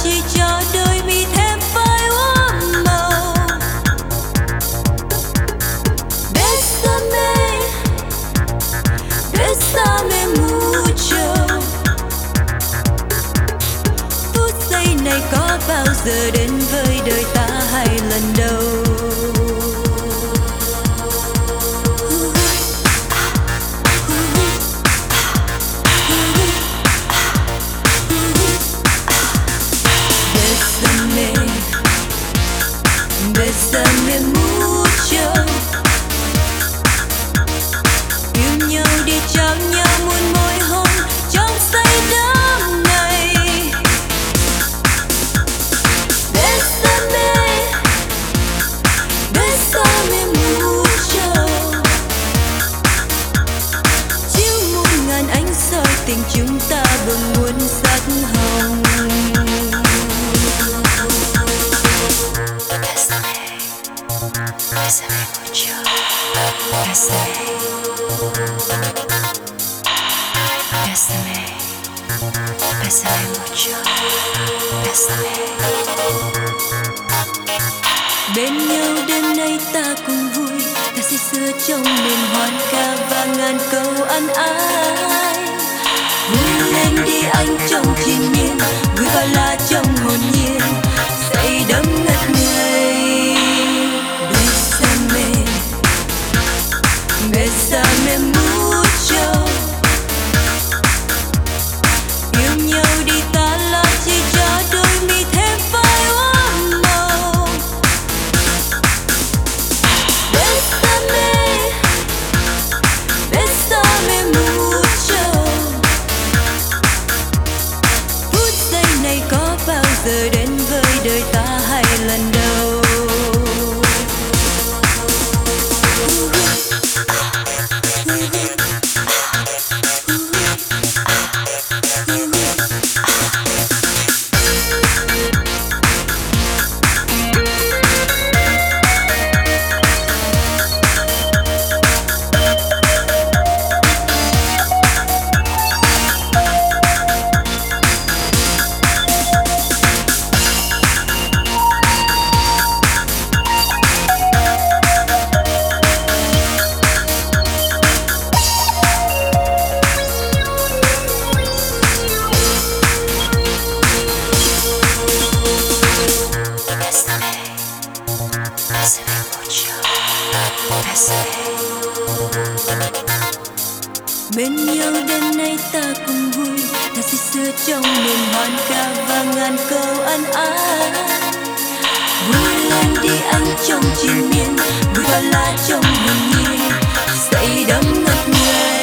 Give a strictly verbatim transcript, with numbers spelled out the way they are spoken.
chỉ cho đôi mi thêm phai úa màu. Bésame, bésame mucho. Phút giây này có bao giờ đến với đời ta hay lần đầu? Bésame mucho. Yêu nhau đi trao nhau muôn môi hôn trong say đắm này. Bésame, bésame mucho. Chiếu muôn ngàn ánh soi tình chúng ta bừng muôn sắc hồng. Bésame mucho, bésame, bésame, bésame mucho, bésame. Bên nhau đêm nay ta cùng vui, ta say sưa trong niềm hoan ca và ngàn câu ân ái. Vui lên đi anh trong triền miên, vui bao la trong hồn nhiên, say đắm ngất ngây. Bésame mucho. Yêu nhau đi ta là chỉ cho đôi mi thêm phai úa màu. Bésame, bésame mucho. Phút giây này có bao giờ đến với đời ta hay lần đầu? Bésame mucho, bésame. Bên nhau đêm nay ta cùng vui, ta say sưa trong niềm hoan ca và ngàn câu ân ái. Vui lên đi anh trong triền miên, vui bao la trong hồn nhiên, say đắm ngất ngây.